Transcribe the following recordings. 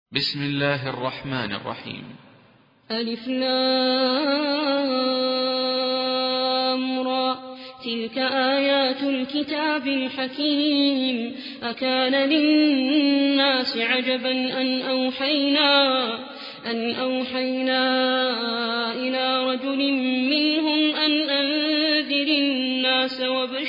بسم الله الرحمن الرحيم. ألف لام را تلك آيات الكتاب الحكيم أكان للناس عجبا أن أوحينا إلى رجل منهم أن أنذر الناس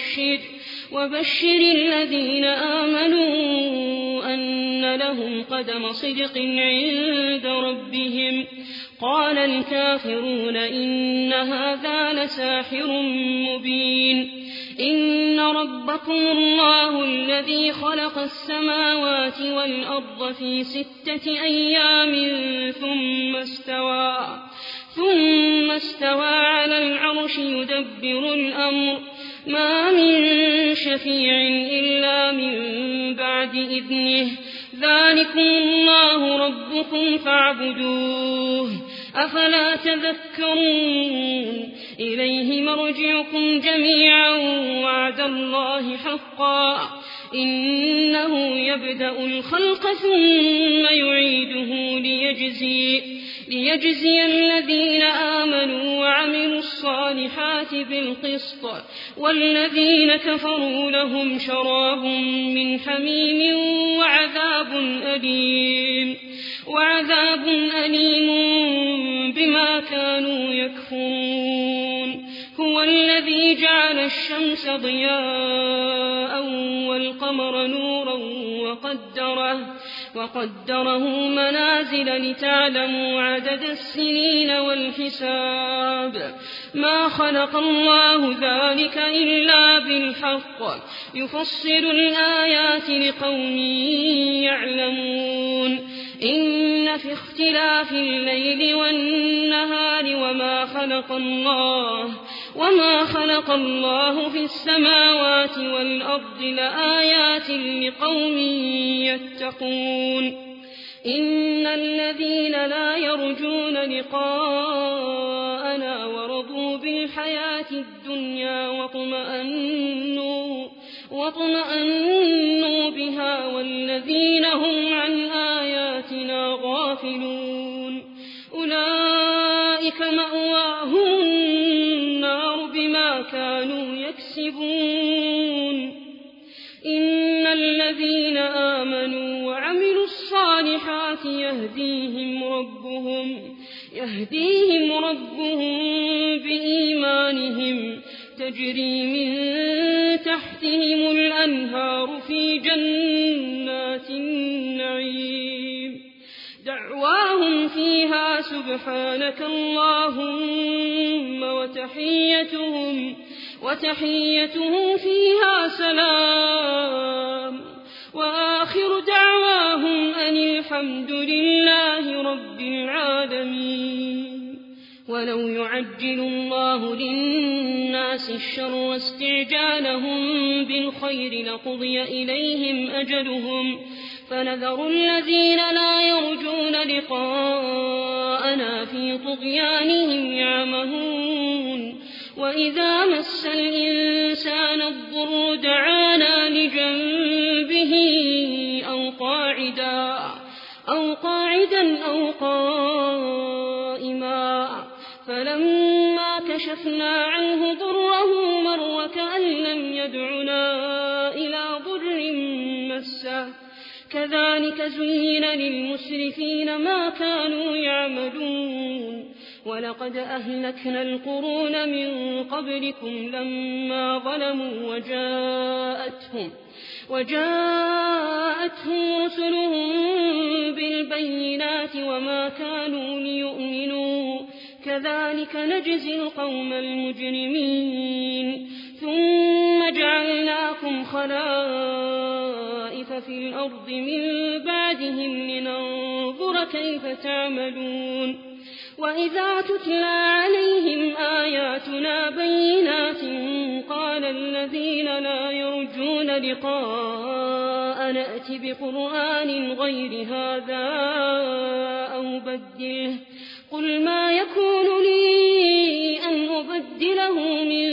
وبشر الذين آمنوا أن لهم قدم صدق عند ربهم. قال الكافرون إن هذا لساحر مبين. إن ربكم الله الذي خلق السماوات والأرض في 6 أيام ثم استوى على العرش يدبر الأمر ما من شفيع إلا من بعد إذنه ذلكم الله ربكم فاعبدوه أفلا تذكرون. إليه مرجعكم جميعا وعد الله حقا إنه يبدأ الخلق ثم يعيده ليجزي الذين آمنوا وعملوا الصالحات بالقسط والذين كفروا لهم شراب من حميم وعذاب أليم بما كانوا يكفرون. هو الذي جعل الشمس ضياء والقمر نورا وقدره منازل لتعلموا عدد السنين والحساب. ما خلق الله ذلك إلا بالحق يفصل الآيات لقوم يعلمون. إن في اختلاف الليل والنهار وما خلق الله في السماوات والأرض لآيات لقوم يتقون. إن الذين لا يرجون لقاءنا ورضوا بالحياة الدنيا واطمأنوا بها والذين هم عن آياتنا غافلون أولئك مأواهم النار بما كانوا يكسبون. إن الذين آمنوا وعملوا الصالحات يهديهم ربهم بإيمانهم تجري من تحتهم الأنهار في جنات النعيم دعواهم فيها سبحانك اللهم وتحيتهم فيها سلام وآخر دعواهم أن الحمد لله رب العالمين. ولو يعجل الله للناس الشر واستعجالهم بالخير لقضي إليهم أجلهم فنذر الذين لا يرجون لقاءنا في طغيانهم يعمهون. وإذا مس الإنسان الضر دعانا لجنبه أو قاعدا أو قائما فلما كشفنا عنه ضره مر كأن لم يدعنا إلى ضر مسه كذلك زين للمسرفين ما كانوا يعملون. ولقد أهلكنا القرون من قبلكم لما ظلموا وجاءتهم رسلهم بالبينات وما كانوا ليؤمنوا كذلك نجزي القوم المجرمين. ثم جعلناكم خلائف في الأرض من بعدهم لننظر كيف تعملون. وإذا تتلى عليهم آياتنا بينات قال الذين لا يرجون لقاء نأت بقرآن غير هذا أو بدله قل ما يكون لي أن أبدله من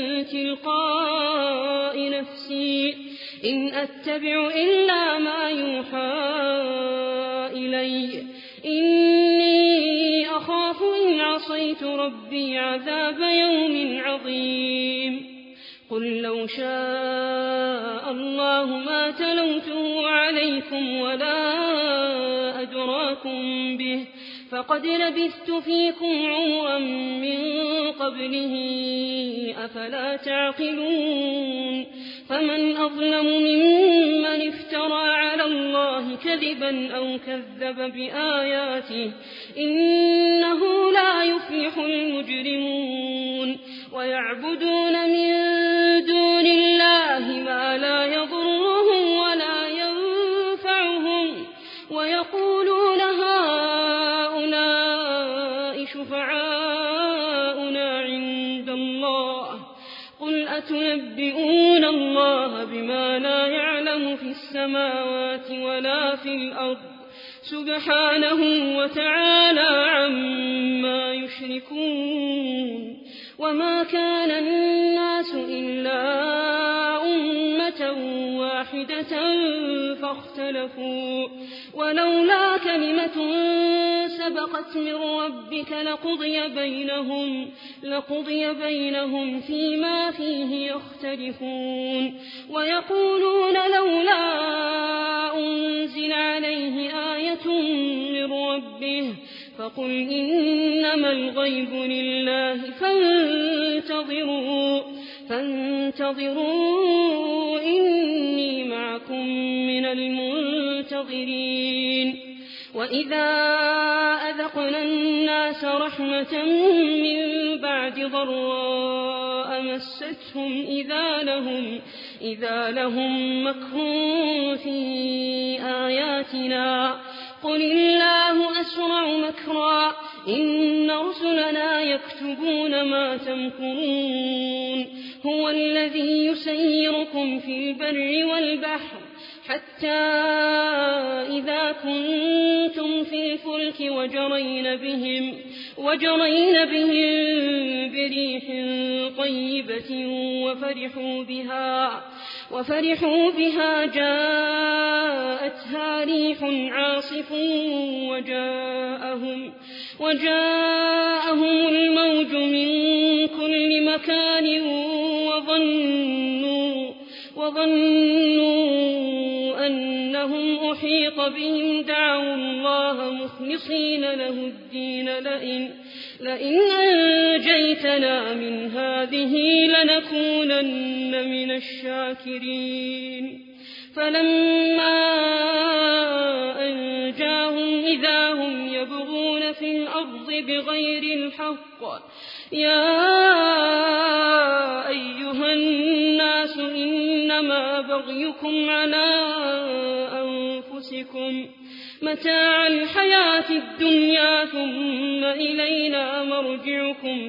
تلقاء نفسي إن أتبع إلا ما يوحى إلي علي إني أخاف إن عصيت ربي عذاب يوم عظيم قل لو شاء الله ما تلوته عليكم ولا أدراكم به فقد لبثت فيكم عمرا من قبله أفلا تعقلون فمن أظلم ممن افترى على الله كذبا أو كذب بآياته إنه لا يفلح المجرمون ويعبدون من دون الله ما لا يضرهم ولا ينفعهم ويقولون هؤلاء شفعاؤنا عند الله قل أتنبئون الله بما لا يعلم في السماوات ولا في الأرض سبحانه وتعالى عما يشركون وما كان الناس إلا أمة واحدة فاختلفوا ولولا كلمة سبقت من ربك لقضي بينهم فيما فيه يختلفون ويقولون لولا أنزل عليه آية من ربه فقل إنما الغيب لله فانتظروا إني معكم من المنتظرين وإذا أذقنا الناس رحمة من بعد ضراء مستهم إذا لهم مكر في آياتنا قل الله أسرع مكرا إن رسلنا يكتبون ما تمكرون هو الذي يسيركم في البر والبحر حتى إذا كنتم في الفلك وجرين بهم بريح طيبة وفرحوا بها جاءتها ريح عاصف وجاءهم الموج من كل مكان وظنوا أنهم أحيط بهم دعوا الله مخلصين له الدين لئن أنجيتنا من هذه لنكونن من الشاكرين فلما أنجاهم إذا هم يبغون في الأرض بغير الحق يا أيها الناس إنما بغيكم على أنفسكم متاع الحياة الدنيا ثم إلينا مرجعكم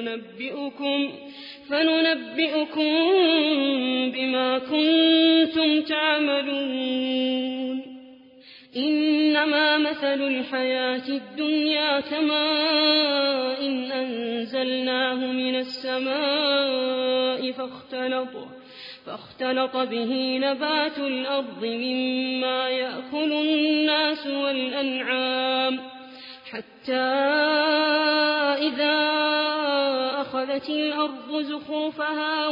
فننبئكم بما كنتم تعملون إنما مثل الحياة الدنيا كماء إن أنزلناه من السماء فاختلط به نبات الأرض مما يأكل الناس والأنعام حتى إذا أخذت الأرض زخرفها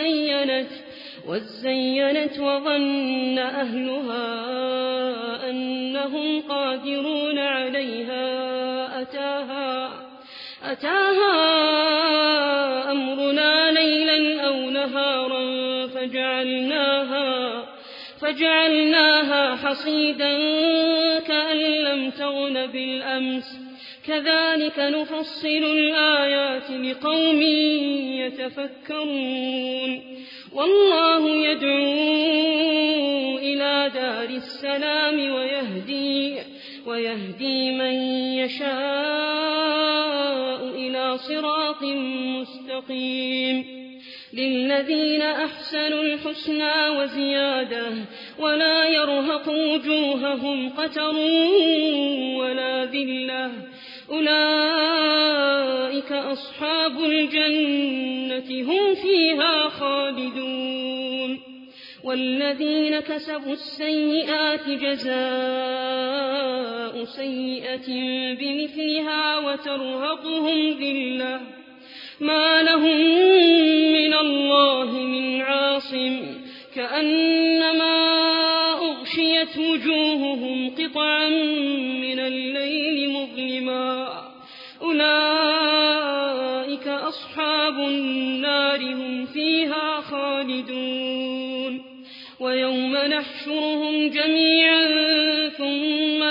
وزينت وظن أهلها أنهم قادرون عليها أتاها أمرنا ليلا أو نهارا فجعلناها حصيدا كأن لم تغن بالأمس كذلك نفصل الآيات لقوم يتفكرون والله يدعو إلى دار السلام ويهدي من يشاء إلى صراط مستقيم للذين أحسنوا الحسنى وزيادة ولا يرهق وجوههم قتر ولا ذلة أولئك أصحاب الجنة هم فيها خالدون والذين كسبوا السيئات جزاء جزاء سيئة بمثلها وترهقهم ذلة ما لهم من الله من عاصم كأنما أغشيت وجوههم قطعا من الليل مظلما أولئك أصحاب النار هم فيها خالدون ويوم نحشرهم جميعا ثم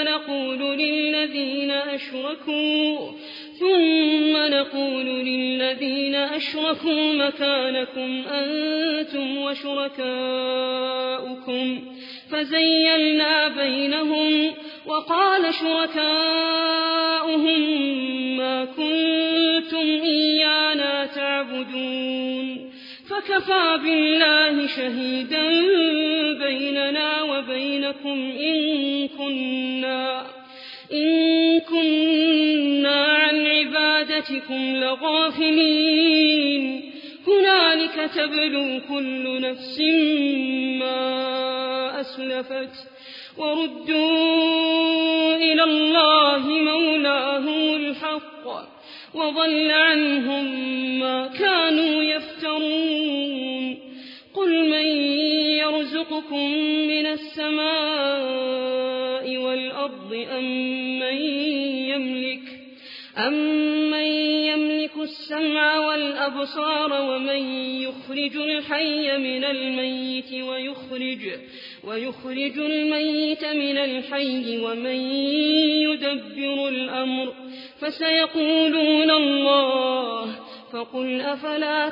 نقول للذين أشركوا مكانكم أنتم وشركاؤكم فزيلنا بينهم وقال شركاؤهم ما كنتم إيانا تعبدون فكفى بالله شهيدا بيننا وبينكم إن كنا عن عبادتكم لغافلين هنالك تبلو كل نفس ما أسلفت وردوا إلى الله مولاهم الحق وضل عنهم ما كانوا يفترون قل من يرزقكم من السماء والأرض أمن يملك السمع والأبصار ومن يخرج الحي من الميت ويخرج الميت من الحي ومن يدبر الأمر فسيقولون الله فقل أفلا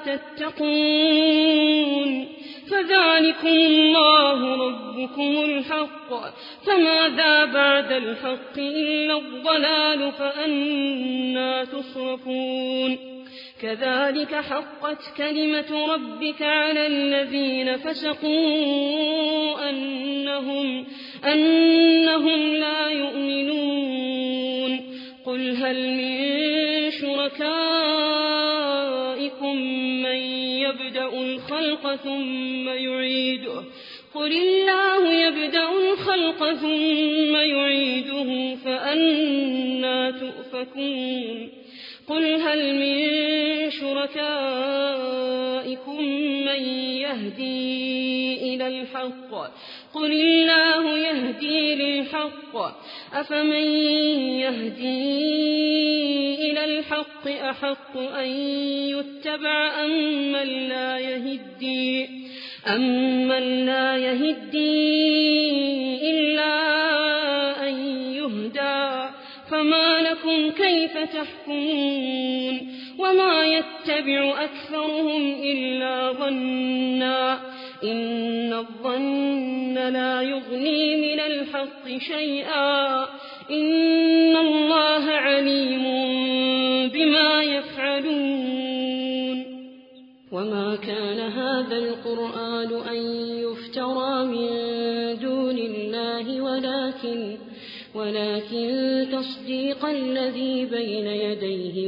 تتقون فذلكم الله ربكم الحق فماذا بعد الحق إلا الضلال فأنى تصرفون كذلك حقت كلمة ربك على الذين فسقوا أنهم لا يؤمنون قل هل من شركائكم من يبدأ الخلق ثم يعيده قل الله يبدأ الخلق ثم يعيده فأنى تؤفكون قل هل من شركائكم من يهدي إلى الحق قل الله يهدي للحق أفمن يهدي إلى الحق أحق أن يتبع أمن لا يهدي إلا أن يهدى فما لكم كيف تحكمون وما يتبع أكثرهم إلا ظنا إن الظن لا يغني من الحق شيئا إن الله عليم بما يفعلون وما كان هذا القرآن أن يفترى من دون الله ولكن تصديق الذي بين يديه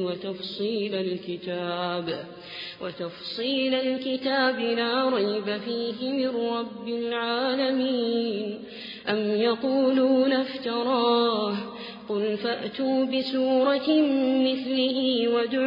وتفصيل الكتاب لا ريب فيه من رب العالمين أم يقولون افتراه قل فأتوا بسورة مثله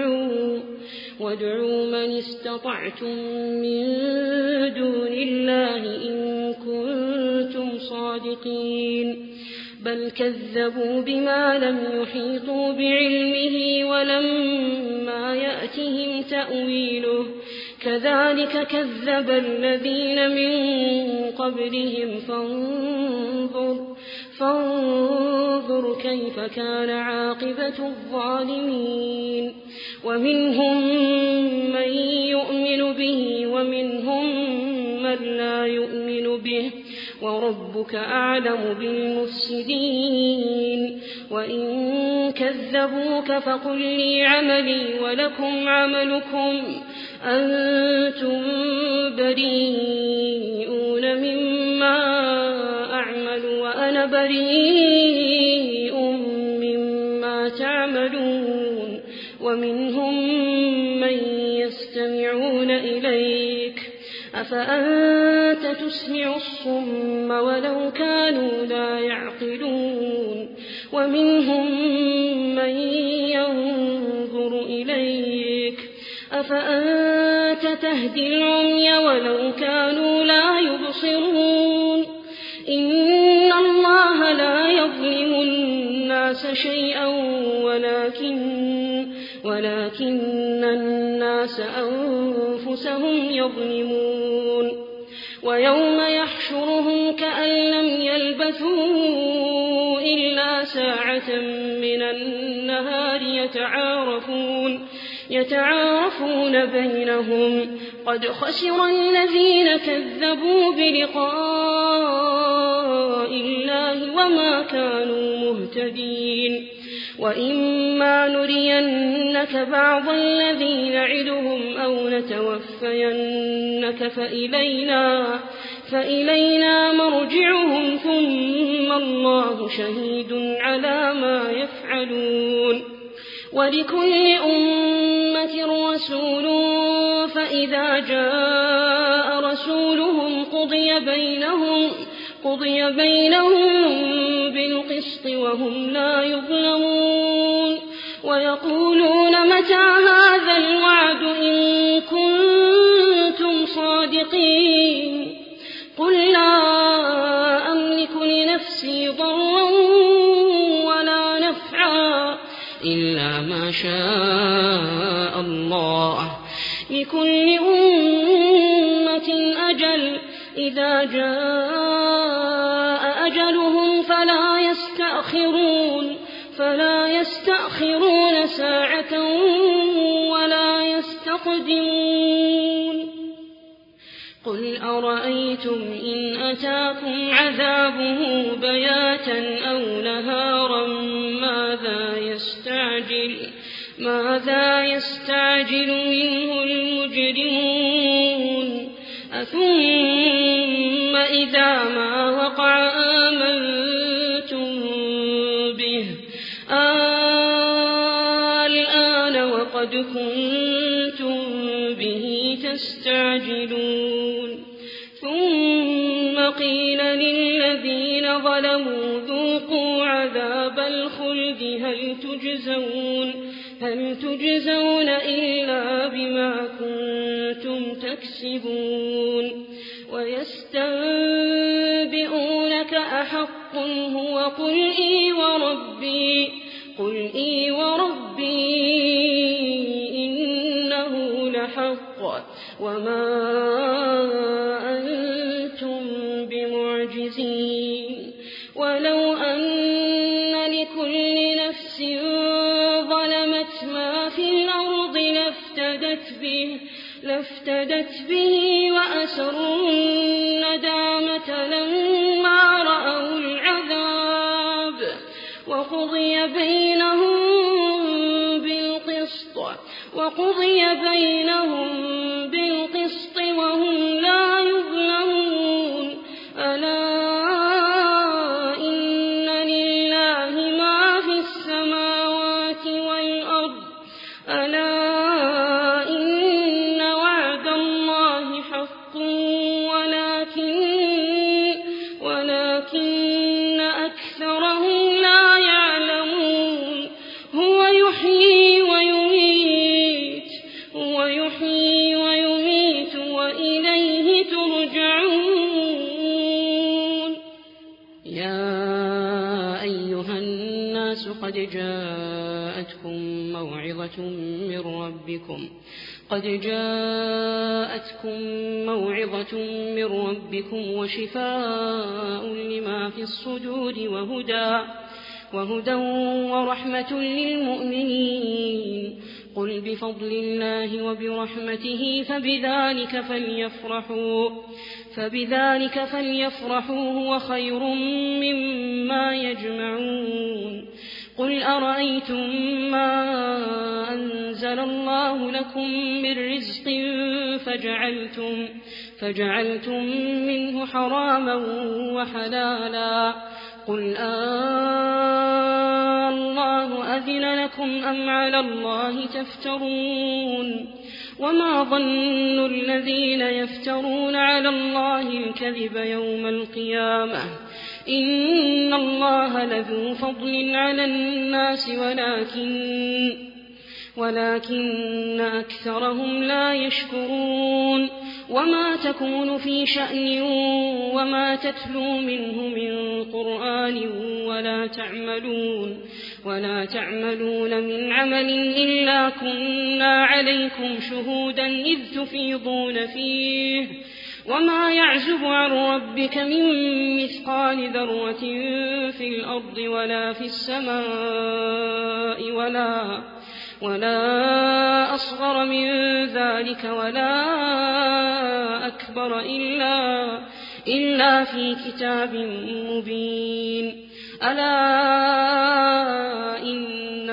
وادعوا من استطعتم من دون الله إن كنتم صادقين بل كذبوا بما لم يحيطوا بعلمه ولما يأتهم تأويله كذلك كذب الذين من قبلهم فانظر كيف كان عاقبة الظالمين ومنهم من يؤمن به ومنهم من لا يؤمن به وربك أعلم بالمفسدين وإن كذبوك فقل لي عملي ولكم عملكم أنتم بريئون مما أعمل وأنا بريء مما تعملون ومنهم من يستمعون إليك أفأنت تسمع الصم ولو كانوا لا يعقلون ومنهم من ينظر إليك أفأنت تهدي العمي ولو كانوا لا يبصرون إن الله لا يظلم الناس شيئا ولكن الناس أنفسهم يظلمون ويوم يحشرهم كأن لم يلبثوا إلا ساعة من النهار يتعارفون بينهم قد خسر الذين كذبوا بلقاء الله وما كانوا مهتدين وإما نرينك بعض الذي نعدهم أو نتوفينك فإلينا مرجعهم ثم الله شهيد على ما يفعلون ولكل أمة رسول فإذا جاء رسولهم قضي بينهم بالقسط وهم لا يظلمون ويقولون متى هذا الوعد إن كنتم صادقين قل لا أملك لنفسي ضرا ولا نفعا إلا ما شاء الله لكل أمة أجل إذا جاء أجلهم فلا يستأخرون ساعة ولا يستقدمون قل أرأيتم إن أتاكم عذابه بياتا أو نهارا ماذا يستعجل منه المجرمون أثم إذا ما وقع آمنتم به الآن وقد كنتم به تستعجلون ثم قيل للذين ظلموا ذوقوا عذاب الخلد هل تجزون إلا بما كنتم تكسبون ويستنبئونك أحق هو قل إي وربي إنه لحق وما أنتم بمعجزين ولو أن لكل نفس ظلمت ما في الأرض لافتدت به وأسروا الندامة لما رأوا العذاب وقضي بينهم بالقسط وهم لا يظلمون ألا إن لله ما في السماوات والأرض ألا إن وعد الله حق ولكن أكثرهم لا يعلمون هو يحيي ويميت وإليه ترجعون يا أيها الناس قد جاءتكم موعظة من ربكم وشفاء لما في الصدور وهدى ورحمة للمؤمنين قل بفضل الله وبرحمته فبذلك فليفرحوا هو خير مما يجمعون قل أرأيتم ما أنزل الله لكم من رزق فجعلتم منه حراما وحلالا قل الله أذن لكم أم على الله تفترون وما ظن الذين يفترون على الله الكذب يوم القيامة إن الله لذو فضل على الناس ولكن أكثرهم لا يشكرون وما تكون في شأن وما تتلو منه من قرآن ولا تعملون من عمل إلا كنا عليكم شهودا إذ تفيضون فيه وما يعزب عن ربك من مثقال ذرة في الأرض ولا في السماء ولا أصغر من ذلك ولا أكبر إلا في كتاب مبين ألا إن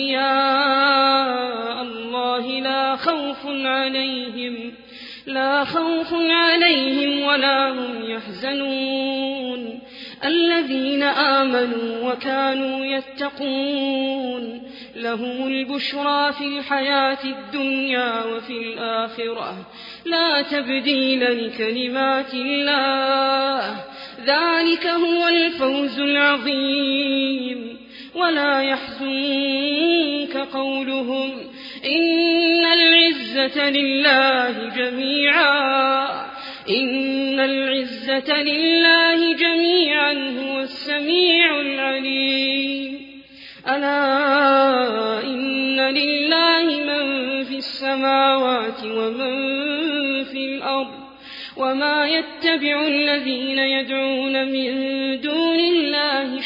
أولياء الله لا خوف عليهم ولا هم يحزنون الذين آمنوا وكانوا يتقون لهم البشرى في الحياة الدنيا وفي الآخرة لا تبديل لكلمات الله ذلك هو الفوز العظيم ولا يحزنك قولهم إن العزة لله جميعا هو السميع العليم ألا إن لله من في السماوات ومن في الأرض وما يتبع الذين يدعون من دون الله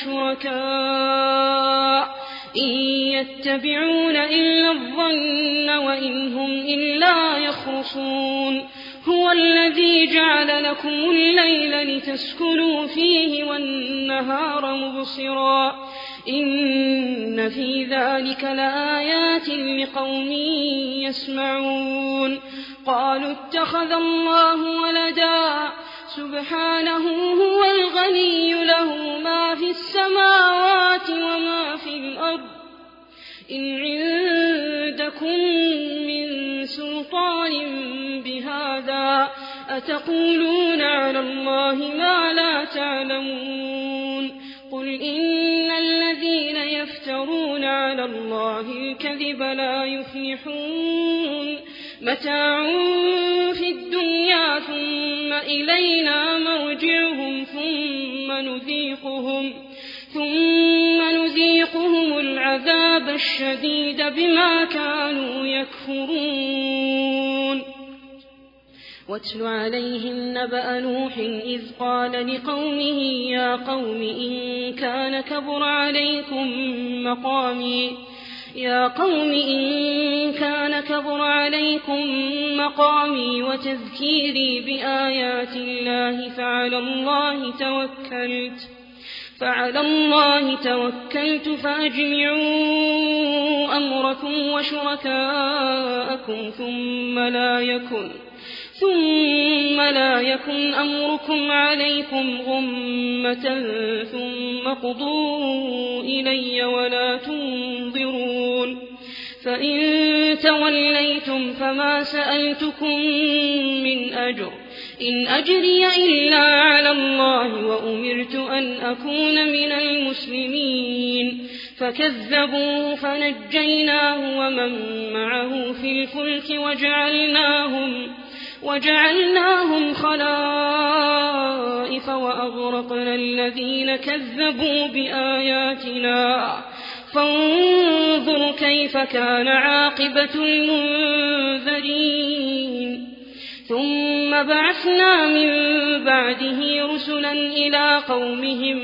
شركاء إن يتبعون إلا الظن وإن هم إلا يخرصون هو الذي جعل لكم الليل لتسكنوا فيه والنهار مبصرا إن في ذلك لآيات لقوم يسمعون قالوا اتخذ الله ولدا سبحانه هو الغني له ما في السماوات وما في الأرض إن عندكم من سلطان بهذا أتقولون على الله ما لا تعلمون قل إن الذين يفترون على الله الكذب لا يفلحون متاع في الدنيا ثم إلينا مرجعهم ثم نذيقهم العذاب الشديد بما كانوا يكفرون واتل عليهم نبأ نوح إذ قال لقومه يا قوم إن كان كبر عليكم مقامي وتذكيري بآيات الله فعلى الله توكلت فأجمعوا أمركم وشركاءكم ثم لا يكن أمركم عليكم غمة ثم قضوا إلي ولا تنظرون فإن توليتم فما سألتكم من أجر إن أجري إلا على الله وأمرت أن أكون من المسلمين فكذبوه فنجيناه ومن معه في الفلك وجعلناهم خلائف وأغرقنا الذين كذبوا بآياتنا فانظر كيف كان عاقبة المنذرين ثم بعثنا من بعده رسلا إلى قومهم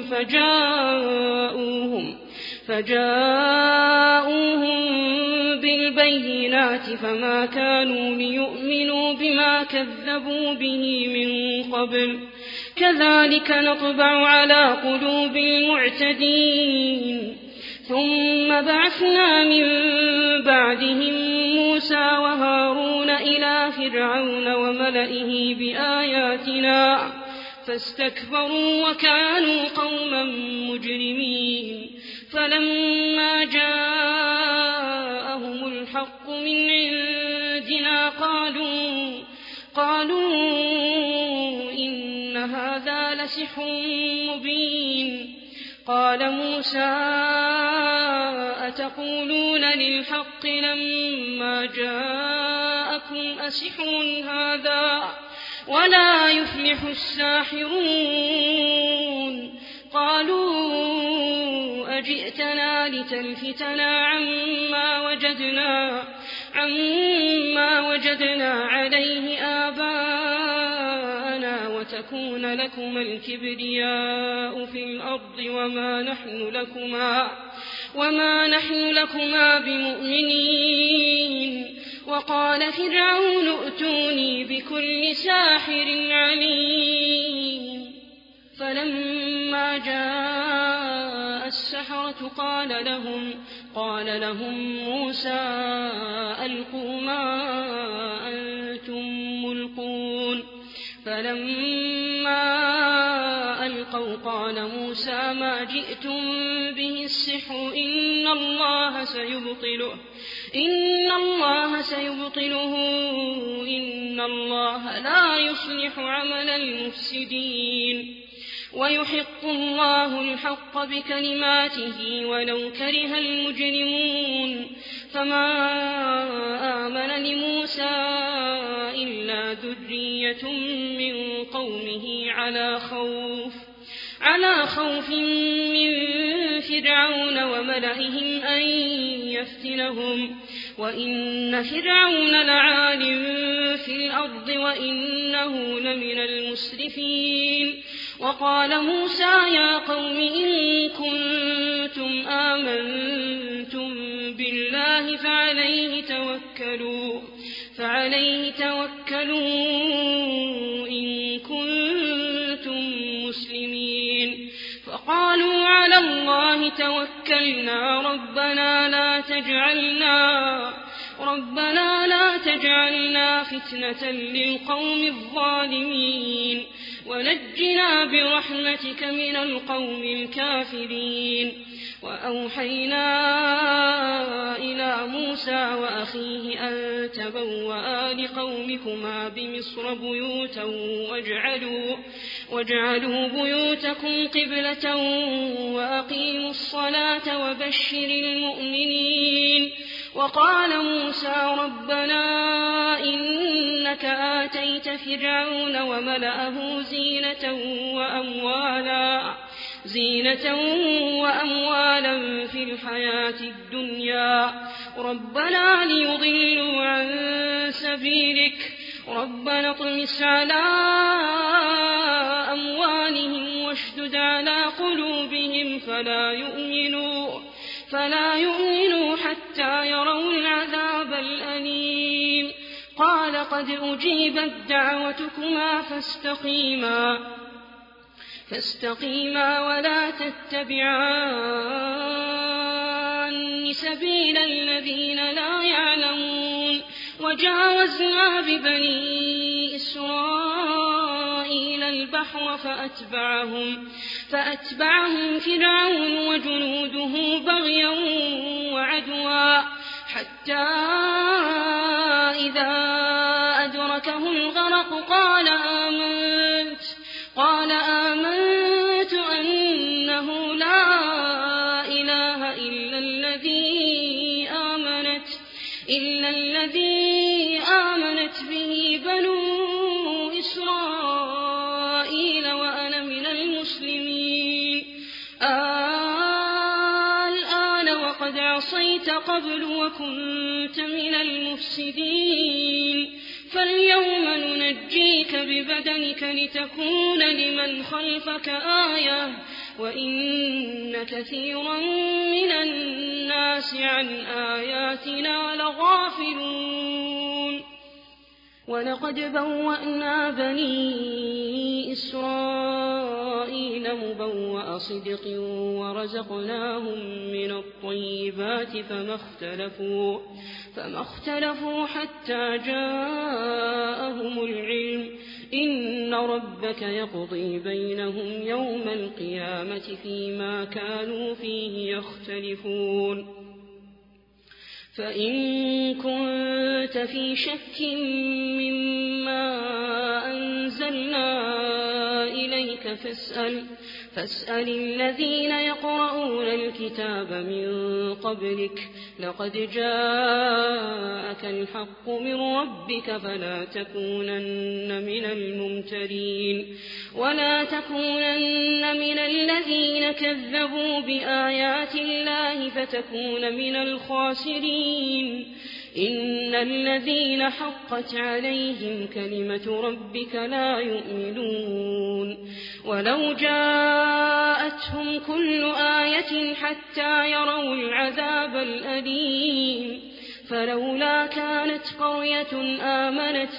فجاءوهم بالبينات فما كانوا ليؤمنوا بما كذبوا به من قبل كذلك نطبع على قلوب المعتدين ثم بعثنا من بعدهم موسى وهارون إلى فرعون وملئه بآياتنا فاستكبروا وكانوا قوما مجرمين فلما جاء من عندنا قالوا إن هذا لسحر مبين. قال موسى أتقولون للحق لما جاءكم أسحر هذا ولا يفلح الساحرون. قالوا أجئتنا لتلفتنا عما وجدنا عليه آباءنا وتكون لكما الكبرياء في الأرض وما نحن لكما بمؤمنين. وقال فرعون ائتوني بكل ساحر عليم. فلما جاء السحرة قال لهم موسى ألقوا ما أنتم ملقون. فلما ألقوا قال موسى ما جئتم به السحر إن الله سيبطله إن الله لا يصلح عمل المفسدين. ويحق الله الحق بكلماته ولو كره المجرمون. فما آمن لموسى إلا ذرية من قومه على خوف من فرعون وملئهم أن يفتنهم وإن فرعون لعال في الأرض وإنه لمن المسرفين. وقال موسى يا قوم إن كنتم آمنتم بالله فعليه توكلوا إن كنتم مسلمين. فقالوا على الله توكلنا ربنا لا تجعلنا فتنة للقوم الظالمين ونجنا برحمتك من القوم الكافرين. وأوحينا إلى موسى وأخيه أن تبوأ لقومكما بمصر بيوتا واجعلوا بيوتكم قبلة وأقيموا الصلاة وبشر المؤمنين. وقال موسى ربنا إنك آتيت فرعون وملأه زينة وأموالا في الحياة الدنيا ربنا ليضلوا عن سبيلك ربنا اطمس على أموالهم واشدد على قلوبهم فلا يؤمنوا حتى يروا العذاب الأليم. قال قد أجيبت دعوتكما فاستقيما ولا تتبعان سبيل الذين لا يعلمون. وجاوزنا ببني إسرائيل البحر فأتبعهم فرعون وجنوده بغيا وعدوا حتى إذا أدركه الغرق قال آمنت أنه لا إله إلا الذي آمنت به بنو إسرائيل وأنا من المسلمين. الآن وقد عصيت قبل وكنت من المفسدين فاليوم ننجيك ببدنك لتكون لمن خلفك آية وإن كثيرا من الناس عن آياتنا لغافلون. ولقد بوأنا بني إسرائيل مبوأ صدق ورزقناهم من الطيبات فما اختلفوا حتى جاءهم العلم إن ربك يقضي بينهم يوم القيامة فيما كانوا فيه يختلفون. فإن كنت في شك مما أنزلنا إليك فاسأل الذين يقرؤون الكتاب من قبلك لقد جاءك الحق من ربك فلا تكونن من الممترين ولا تكونن من الذين كذبوا بآيات الله فتكون من الخاسرين إن الذين حقت عليهم كلمة ربك لا يؤمنون ولو جاءتهم كل آية حتى يروا العذاب الأليم فلولا كانت قرية آمنت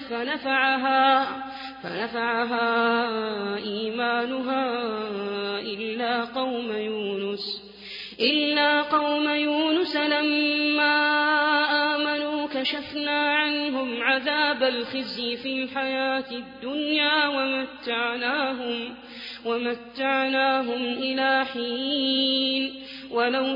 فنفعها إيمانها إلا قوم يونس لما آمنوا كشفنا عنهم عذاب الخزي في الحياة الدنيا ومتعناهم إلى حين ولو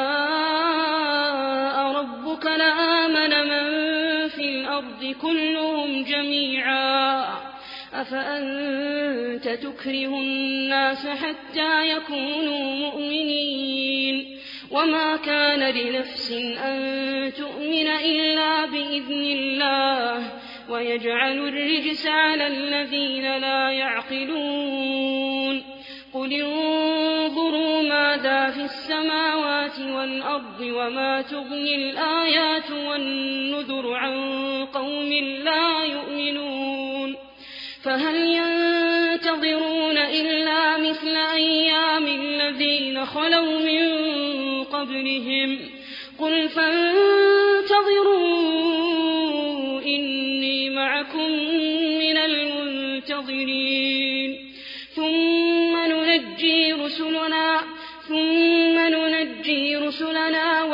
شاء ربك لآمن من في الأرض كلهم جميعا أفأنت تكره الناس حتى يكونوا مؤمنين وما كان لنفس أن تؤمن إلا بإذن الله ويجعل الرجس على الذين لا يعقلون قل انظروا ماذا في السماوات والأرض وما تغني الآيات والنذر عن قوم لا يؤمنون فهل ينتظرون إلا مثل أيام الذين خلوا من قبلهم قل فانتظروا إني معكم من المنتظرين ثم ننجي رسلنا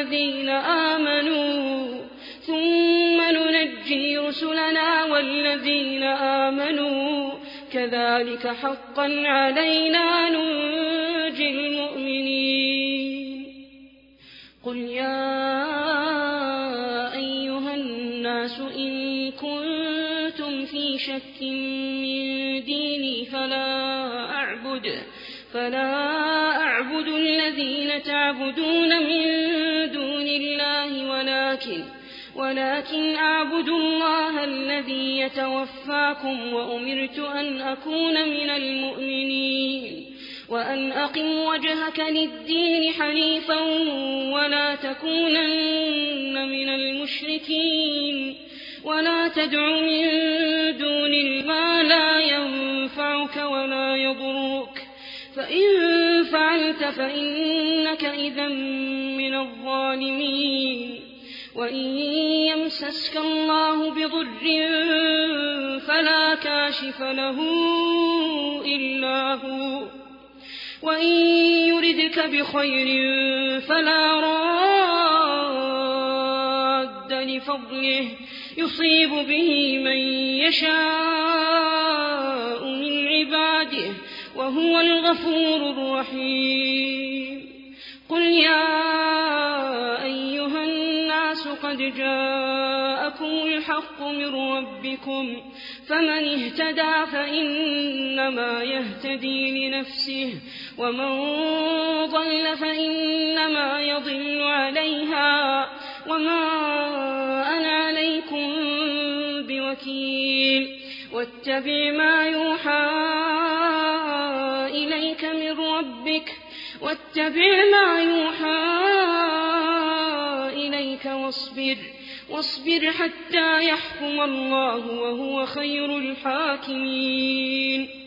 والذين آمنوا كذلك حقا علينا ننجي المؤمنين قل يا أيها الناس إن كنتم في شك من ديني فلا أعبد الذين تعبدون من دون الله ولكن أعبد الله الذي يتوفاكم وأمرت أن أكون من المؤمنين وأن أقم وجهك للدين حنيفا ولا تكونن من المشركين ولا تدع من دون ما لا ينفعك ولا يضرك فإن فعلت فإنك إذا من الظالمين وإن يمسسك الله بضر فلا كاشف له إلا هو وإن يردك بخير فلا راد لفضله يصيب به من يشاء من عباده وهو الغفور الرحيم قل يا أيها الناس قد جاءكم الحق من ربكم فمن اهتدى فإنما يهتدي لنفسه ومن ضل فإنما يضل عليها وما أنا عليكم بوكيل واتبع ما يوحى إليك واصبر حتى يحكم الله وهو خير الحاكمين